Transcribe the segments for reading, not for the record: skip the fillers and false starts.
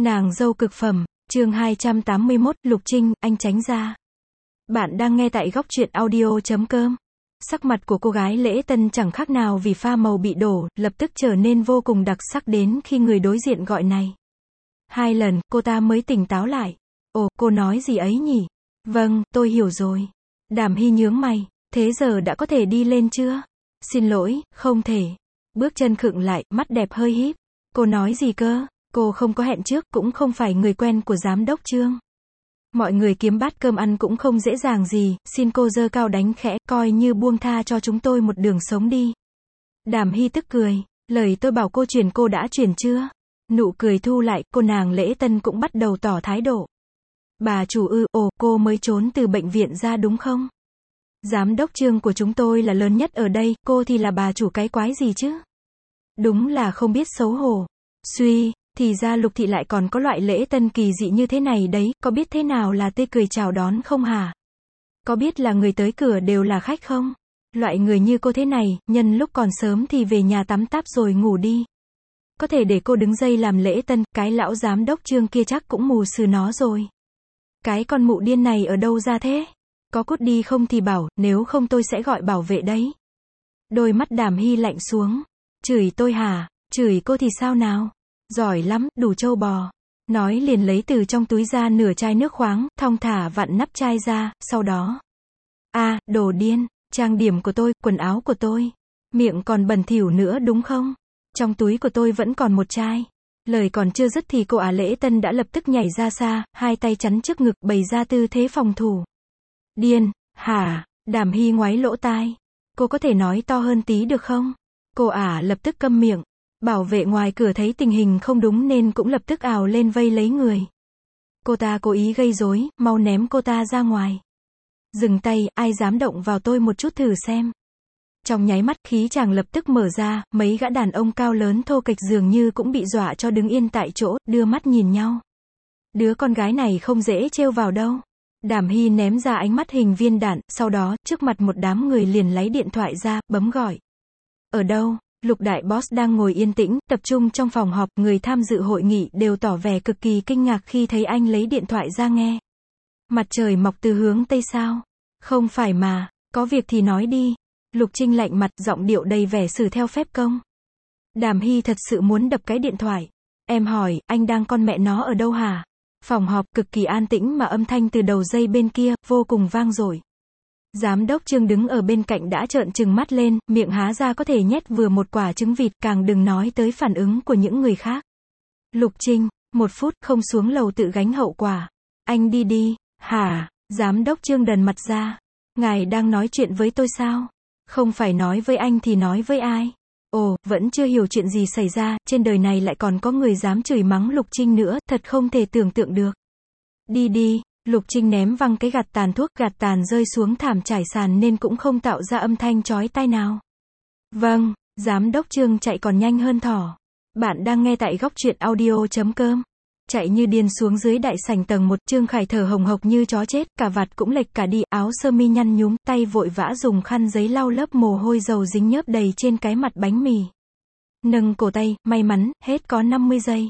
Nàng dâu cực phẩm, chương 281, Lục Trinh, anh tránh ra. Bạn đang nghe tại góc truyện audio.com. Sắc mặt của cô gái lễ tân chẳng khác nào vì pha màu bị đổ, lập tức trở nên vô cùng đặc sắc đến khi người đối diện gọi này. 2 lần, cô ta mới tỉnh táo lại. Ồ, cô nói gì ấy nhỉ? Vâng, tôi hiểu rồi. Đàm Hy nhướng mày, thế giờ đã có thể đi lên chưa? Xin lỗi, không thể. Bước chân khựng lại, mắt đẹp hơi híp. Cô nói gì cơ? Cô không có hẹn trước, cũng không phải người quen của giám đốc Trương. Mọi người kiếm bát cơm ăn cũng không dễ dàng gì, xin cô giơ cao đánh khẽ, coi như buông tha cho chúng tôi một đường sống đi. Đàm Hy tức cười, lời tôi bảo cô chuyển cô đã chuyển chưa? Nụ cười thu lại, cô nàng lễ tân cũng bắt đầu tỏ thái độ. Bà chủ ồ, cô mới trốn từ bệnh viện ra đúng không? Giám đốc Trương của chúng tôi là lớn nhất ở đây, cô thì là bà chủ cái quái gì chứ? Đúng là không biết xấu hổ. Suy, thì ra Lục thị lại còn có loại lễ tân kỳ dị như thế này đấy, có biết thế nào là tươi cười chào đón không hả? Có biết là người tới cửa đều là khách không? Loại người như cô thế này, nhân lúc còn sớm thì về nhà tắm táp rồi ngủ đi. Có thể để cô đứng dây làm lễ tân, cái lão giám đốc Trương kia chắc cũng mù sừ nó rồi. Cái con mụ điên này ở đâu ra thế? Có cút đi không thì bảo, nếu không tôi sẽ gọi bảo vệ đấy. Đôi mắt Đàm Hy lạnh xuống. Chửi tôi hả? Chửi cô thì sao nào? Giỏi lắm, đủ trâu bò. Nói liền lấy từ trong túi ra nửa chai nước khoáng, thong thả vặn nắp chai ra, sau đó. Đồ điên, trang điểm của tôi, quần áo của tôi. Miệng còn bẩn thỉu nữa đúng không? Trong túi của tôi vẫn còn một chai. Lời còn chưa dứt thì cô lễ tân đã lập tức nhảy ra xa, hai tay chắn trước ngực, bày ra tư thế phòng thủ. Điên, hả? Đàm Hy ngoáy lỗ tai. Cô có thể nói to hơn tí được không? Cô lập tức câm miệng. Bảo vệ ngoài cửa thấy tình hình không đúng nên cũng lập tức ào lên vây lấy người. Cô ta cố ý gây rối, mau ném cô ta ra ngoài. Dừng tay, ai dám động vào tôi một chút thử xem. Trong nháy mắt khí chàng lập tức mở ra, mấy gã đàn ông cao lớn thô kệch dường như cũng bị dọa cho đứng yên tại chỗ, đưa mắt nhìn nhau. Đứa con gái này không dễ trêu vào đâu. Đàm Hy ném ra ánh mắt hình viên đạn, sau đó, trước mặt một đám người liền lấy điện thoại ra, bấm gọi. Ở đâu? Lục đại boss đang ngồi yên tĩnh, tập trung trong phòng họp, người tham dự hội nghị đều tỏ vẻ cực kỳ kinh ngạc khi thấy anh lấy điện thoại ra nghe. Mặt trời mọc từ hướng Tây sao? Không phải mà, có việc thì nói đi. Lục Trinh lạnh mặt, giọng điệu đầy vẻ xử theo phép công. Đàm Hy thật sự muốn đập cái điện thoại. Em hỏi, anh đang con mẹ nó ở đâu hả? Phòng họp cực kỳ an tĩnh mà âm thanh từ đầu dây bên kia, vô cùng vang dội. Giám đốc Trương đứng ở bên cạnh đã trợn trừng mắt lên, miệng há ra có thể nhét vừa một quả trứng vịt, càng đừng nói tới phản ứng của những người khác. Lục Trinh, 1 phút, không xuống lầu tự gánh hậu quả. Anh đi đi, hả? Giám đốc Trương đần mặt ra. Ngài đang nói chuyện với tôi sao? Không phải nói với anh thì nói với ai? Ồ, vẫn chưa hiểu chuyện gì xảy ra, trên đời này lại còn có người dám chửi mắng Lục Trinh nữa, thật không thể tưởng tượng được. Đi đi. Lục Trinh ném văng cái gạt tàn thuốc, gạt tàn rơi xuống thảm trải sàn nên cũng không tạo ra âm thanh chói tai nào. Vâng, giám đốc Trương chạy còn nhanh hơn thỏ. Bạn đang nghe tại góc truyện audio.com. Chạy như điên xuống dưới đại sảnh tầng 1, Trương Khải thở hồng hộc như chó chết, cả vạt cũng lệch cả đi, áo sơ mi nhăn nhúm, tay vội vã dùng khăn giấy lau lớp mồ hôi dầu dính nhớp đầy trên cái mặt bánh mì. Nâng cổ tay, may mắn, hết có 50 giây.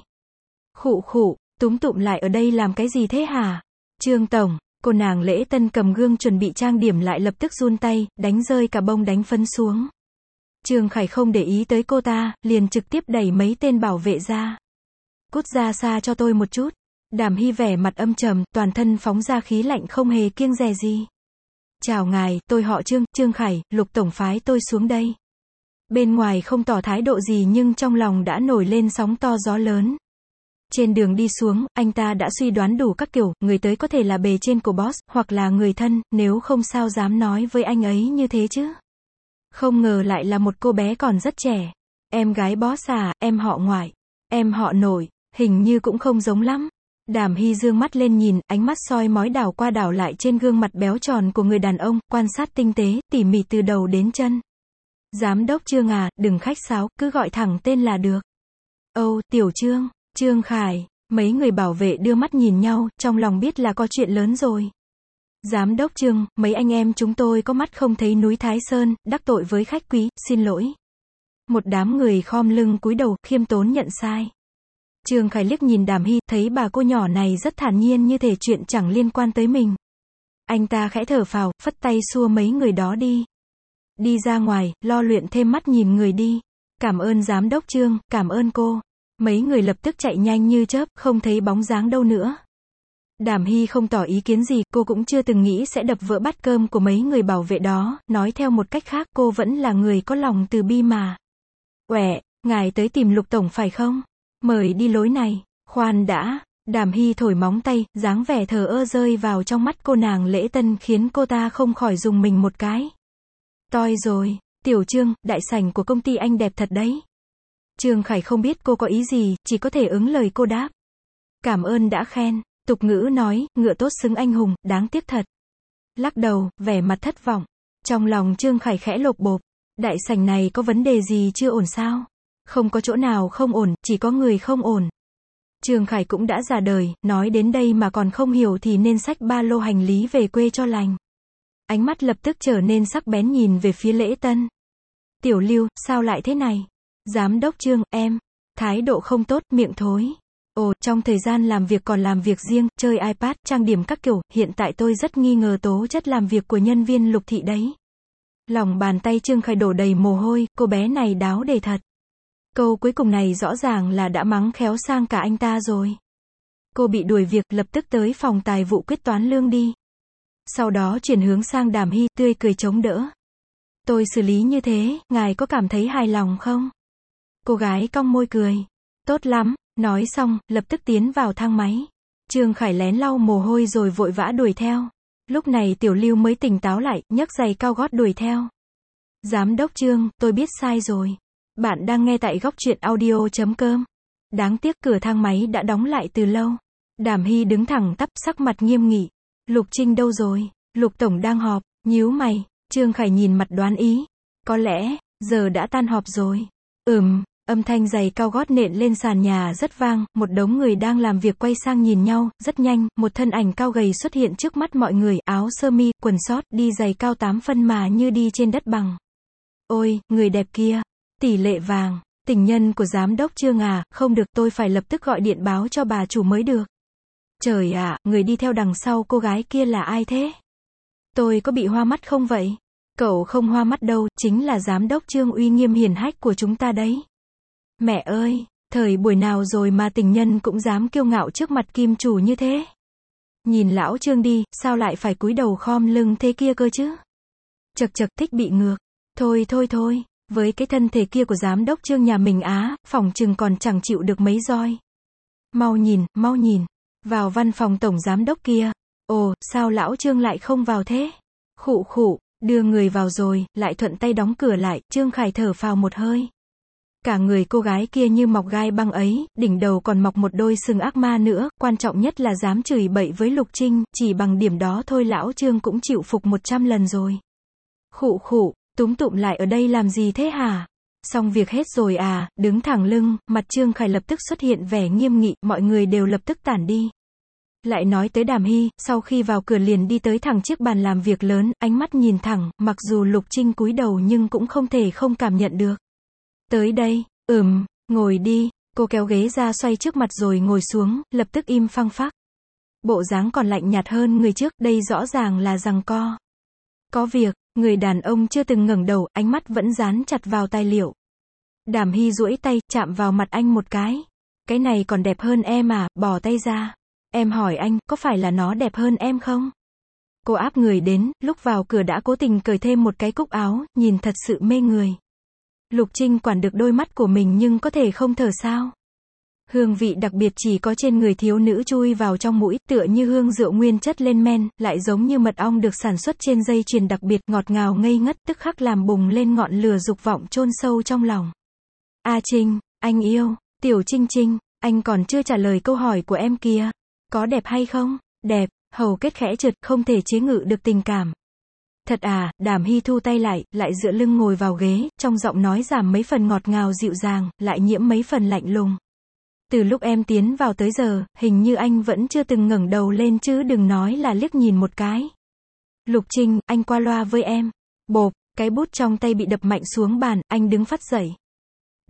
Khụ khụ, túm tụm lại ở đây làm cái gì thế hả? Trương tổng, cô nàng lễ tân cầm gương chuẩn bị trang điểm lại lập tức run tay, đánh rơi cả bông đánh phấn xuống. Trương Khải không để ý tới cô ta, liền trực tiếp đẩy mấy tên bảo vệ ra. Cút ra xa cho tôi một chút. Đàm Hy vẻ mặt âm trầm, toàn thân phóng ra khí lạnh không hề kiêng dè gì. Chào ngài, tôi họ Trương, Trương Khải, Lục tổng phái tôi xuống đây. Bên ngoài không tỏ thái độ gì nhưng trong lòng đã nổi lên sóng to gió lớn. Trên đường đi xuống, anh ta đã suy đoán đủ các kiểu, người tới có thể là bề trên của boss, hoặc là người thân, nếu không sao dám nói với anh ấy như thế chứ. Không ngờ lại là một cô bé còn rất trẻ. Em gái boss à, em họ ngoại, em họ nội, hình như cũng không giống lắm. Đàm Hy dương mắt lên nhìn, ánh mắt soi mói đảo qua đảo lại trên gương mặt béo tròn của người đàn ông, quan sát tinh tế, tỉ mỉ từ đầu đến chân. Giám đốc Trương à, đừng khách sáo, cứ gọi thẳng tên là được. Âu, Tiểu Trương. Trương Khải, mấy người bảo vệ đưa mắt nhìn nhau, trong lòng biết là có chuyện lớn rồi. Giám đốc Trương, mấy anh em chúng tôi có mắt không thấy núi Thái Sơn, đắc tội với khách quý, xin lỗi. Một đám người khom lưng cúi đầu, khiêm tốn nhận sai. Trương Khải liếc nhìn Đàm Hy, thấy bà cô nhỏ này rất thản nhiên như thể chuyện chẳng liên quan tới mình. Anh ta khẽ thở phào, phất tay xua mấy người đó đi. Đi ra ngoài, lo luyện thêm mắt nhìn người đi. Cảm ơn giám đốc Trương, cảm ơn cô. Mấy người lập tức chạy nhanh như chớp, không thấy bóng dáng đâu nữa. Đàm Hy không tỏ ý kiến gì, cô cũng chưa từng nghĩ sẽ đập vỡ bát cơm của mấy người bảo vệ đó, nói theo một cách khác, cô vẫn là người có lòng từ bi mà. Uể, ngài tới tìm Lục tổng phải không? Mời đi lối này. Khoan đã. Đàm Hy thổi móng tay, dáng vẻ thờ ơ rơi vào trong mắt cô nàng Lễ Tân khiến cô ta không khỏi rùng mình một cái. Toi rồi, Tiểu Trương, đại sảnh của công ty anh đẹp thật đấy. Trương Khải không biết cô có ý gì, chỉ có thể ứng lời cô đáp. Cảm ơn đã khen. Tục ngữ nói, ngựa tốt xứng anh hùng, đáng tiếc thật. Lắc đầu, vẻ mặt thất vọng. Trong lòng Trương Khải khẽ lột bột. Đại sảnh này có vấn đề gì chưa ổn sao? Không có chỗ nào không ổn, chỉ có người không ổn. Trương Khải cũng đã già đời, nói đến đây mà còn không hiểu thì nên xách ba lô hành lý về quê cho lành. Ánh mắt lập tức trở nên sắc bén nhìn về phía Lễ Tân. Tiểu Lưu, sao lại thế này? Giám đốc Trương, em. Thái độ không tốt, miệng thối. Ồ, trong thời gian làm việc còn làm việc riêng, chơi iPad, trang điểm các kiểu, hiện tại tôi rất nghi ngờ tố chất làm việc của nhân viên Lục thị đấy. Lòng bàn tay Trương Khải đổ đầy mồ hôi, cô bé này đáo đề thật. Câu cuối cùng này rõ ràng là đã mắng khéo sang cả anh ta rồi. Cô bị đuổi việc, lập tức tới phòng tài vụ quyết toán lương đi. Sau đó chuyển hướng sang Đàm Hy, tươi cười chống đỡ. Tôi xử lý như thế, ngài có cảm thấy hài lòng không? Cô gái cong môi cười. Tốt lắm, nói xong, lập tức tiến vào thang máy. Trương Khải lén lau mồ hôi rồi vội vã đuổi theo. Lúc này Tiểu Lưu mới tỉnh táo lại, nhấc giày cao gót đuổi theo. Giám đốc Trương, tôi biết sai rồi. Bạn đang nghe tại góc truyện audio.com. Đáng tiếc cửa thang máy đã đóng lại từ lâu. Đàm Hy đứng thẳng tắp, sắc mặt nghiêm nghị. Lục Trinh đâu rồi? Lục tổng đang họp. Nhíu mày. Trương Khải nhìn mặt đoán ý. Có lẽ, giờ đã tan họp rồi. Âm thanh giày cao gót nện lên sàn nhà rất vang, một đống người đang làm việc quay sang nhìn nhau, rất nhanh, một thân ảnh cao gầy xuất hiện trước mắt mọi người, áo sơ mi, quần sót, đi giày cao 8 phân mà như đi trên đất bằng. Ôi, người đẹp kia, tỷ lệ vàng, tình nhân của giám đốc Trương à, không được, tôi phải lập tức gọi điện báo cho bà chủ mới được. Trời ạ, người đi theo đằng sau cô gái kia là ai thế? Tôi có bị hoa mắt không vậy? Cậu không hoa mắt đâu, chính là giám đốc Trương uy nghiêm hiển hách của chúng ta đấy. Mẹ ơi, thời buổi nào rồi mà tình nhân cũng dám kiêu ngạo trước mặt kim chủ như thế? Nhìn lão Trương đi, sao lại phải cúi đầu khom lưng thế kia cơ chứ? Chật chật, thích bị ngược. Thôi, với cái thân thể kia của giám đốc Trương nhà mình á, phòng chừng còn chẳng chịu được mấy roi. Mau nhìn, vào văn phòng tổng giám đốc kia. Ồ, sao lão Trương lại không vào thế? Khụ, đưa người vào rồi, lại thuận tay đóng cửa lại, Trương Khải thở phào một hơi. Cả người cô gái kia như mọc gai băng ấy, đỉnh đầu còn mọc một đôi sừng ác ma nữa, quan trọng nhất là dám chửi bậy với Lục Trinh, chỉ bằng điểm đó thôi lão Trương cũng chịu phục 100 lần rồi. Khụ, túm tụm lại ở đây làm gì thế hả? Xong việc hết rồi à? Đứng thẳng lưng, mặt Trương Khải lập tức xuất hiện vẻ nghiêm nghị, mọi người đều lập tức tản đi. Lại nói tới Đàm Hy, sau khi vào cửa liền đi tới thẳng chiếc bàn làm việc lớn, ánh mắt nhìn thẳng, mặc dù Lục Trinh cúi đầu nhưng cũng không thể không cảm nhận được. Tới đây, ngồi đi, cô kéo ghế ra xoay trước mặt rồi ngồi xuống, lập tức im phăng phắc. Bộ dáng còn lạnh nhạt hơn người trước, đây rõ ràng là giằng co. Có việc, người đàn ông chưa từng ngẩng đầu, ánh mắt vẫn dán chặt vào tài liệu. Đàm Hy duỗi tay, chạm vào mặt anh một cái. Cái này còn đẹp hơn em à, bỏ tay ra. Em hỏi anh, có phải là nó đẹp hơn em không? Cô áp người đến, lúc vào cửa đã cố tình cởi thêm một cái cúc áo, nhìn thật sự mê người. Lục Trinh quản được đôi mắt của mình nhưng có thể không thở sao? Hương vị đặc biệt chỉ có trên người thiếu nữ chui vào trong mũi, tựa như hương rượu nguyên chất lên men, lại giống như mật ong được sản xuất trên dây chuyền đặc biệt, ngọt ngào ngây ngất, tức khắc làm bùng lên ngọn lửa dục vọng chôn sâu trong lòng. A Trinh, anh yêu, Tiểu Trinh, anh còn chưa trả lời câu hỏi của em kìa. Có đẹp hay không? Đẹp, hầu kết khẽ trượt, không thể chế ngự được tình cảm. Thật à? Đàm Hy thu tay lại dựa lưng ngồi vào ghế, trong giọng nói giảm mấy phần ngọt ngào dịu dàng, lại nhiễm mấy phần lạnh lùng. Từ lúc em tiến vào tới giờ, hình như anh vẫn chưa từng ngẩng đầu lên chứ đừng nói là liếc nhìn một cái. Lục Trinh, anh qua loa với em. Bộp, cái bút trong tay bị đập mạnh xuống bàn, anh đứng phắt dậy.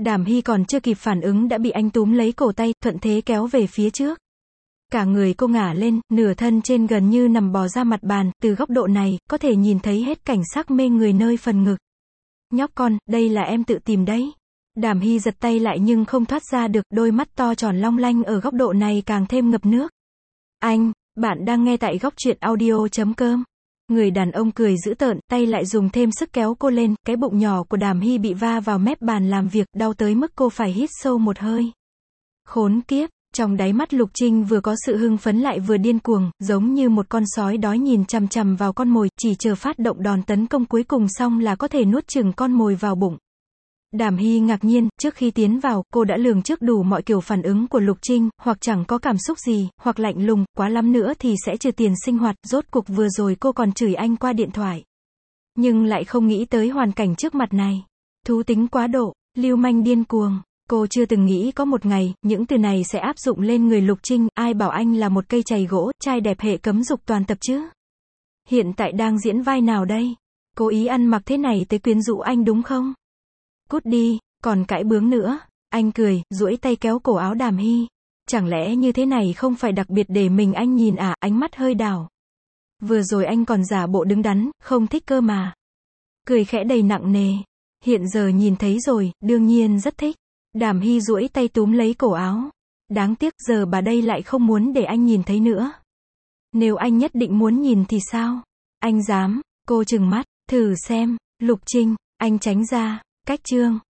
Đàm Hy còn chưa kịp phản ứng đã bị anh túm lấy cổ tay, thuận thế kéo về phía trước. Cả người cô ngả lên, nửa thân trên gần như nằm bò ra mặt bàn, từ góc độ này, có thể nhìn thấy hết cảnh sắc mê người nơi phần ngực. Nhóc con, đây là em tự tìm đấy. Đàm Hy giật tay lại nhưng không thoát ra được, đôi mắt to tròn long lanh ở góc độ này càng thêm ngập nước. Bạn đang nghe tại góc truyện audio.com. Người đàn ông cười dữ tợn, tay lại dùng thêm sức kéo cô lên, cái bụng nhỏ của Đàm Hy bị va vào mép bàn làm việc, đau tới mức cô phải hít sâu một hơi. Khốn kiếp, trong đáy mắt Lục Trinh vừa có sự hưng phấn lại vừa điên cuồng, giống như một con sói đói nhìn chằm chằm vào con mồi, chỉ chờ phát động đòn tấn công cuối cùng xong là có thể nuốt chửng con mồi vào bụng. Đàm Hy ngạc nhiên, trước khi tiến vào, cô đã lường trước đủ mọi kiểu phản ứng của Lục Trinh, hoặc chẳng có cảm xúc gì, hoặc lạnh lùng, quá lắm nữa thì sẽ trừ tiền sinh hoạt, rốt cuộc vừa rồi cô còn chửi anh qua điện thoại. Nhưng lại không nghĩ tới hoàn cảnh trước mặt này. Thú tính quá độ, lưu manh điên cuồng. Cô chưa từng nghĩ có một ngày, những từ này sẽ áp dụng lên người Lục Trinh, ai bảo anh là một cây chày gỗ, trai đẹp hệ cấm dục toàn tập chứ. Hiện tại đang diễn vai nào đây? Cố ý ăn mặc thế này tới quyến rũ anh đúng không? Cút đi, còn cãi bướng nữa. Anh cười, duỗi tay kéo cổ áo Đàm Hy. Chẳng lẽ như thế này không phải đặc biệt để mình anh nhìn à, ánh mắt hơi đảo. Vừa rồi anh còn giả bộ đứng đắn, không thích cơ mà. Cười khẽ đầy nặng nề. Hiện giờ nhìn thấy rồi, đương nhiên rất thích. Đàm Hy duỗi tay túm lấy cổ áo. Đáng tiếc giờ bà đây lại không muốn để anh nhìn thấy nữa. Nếu anh nhất định muốn nhìn thì sao? Anh dám, cô trừng mắt, thử xem, Lục Trinh, anh tránh ra, cách chương.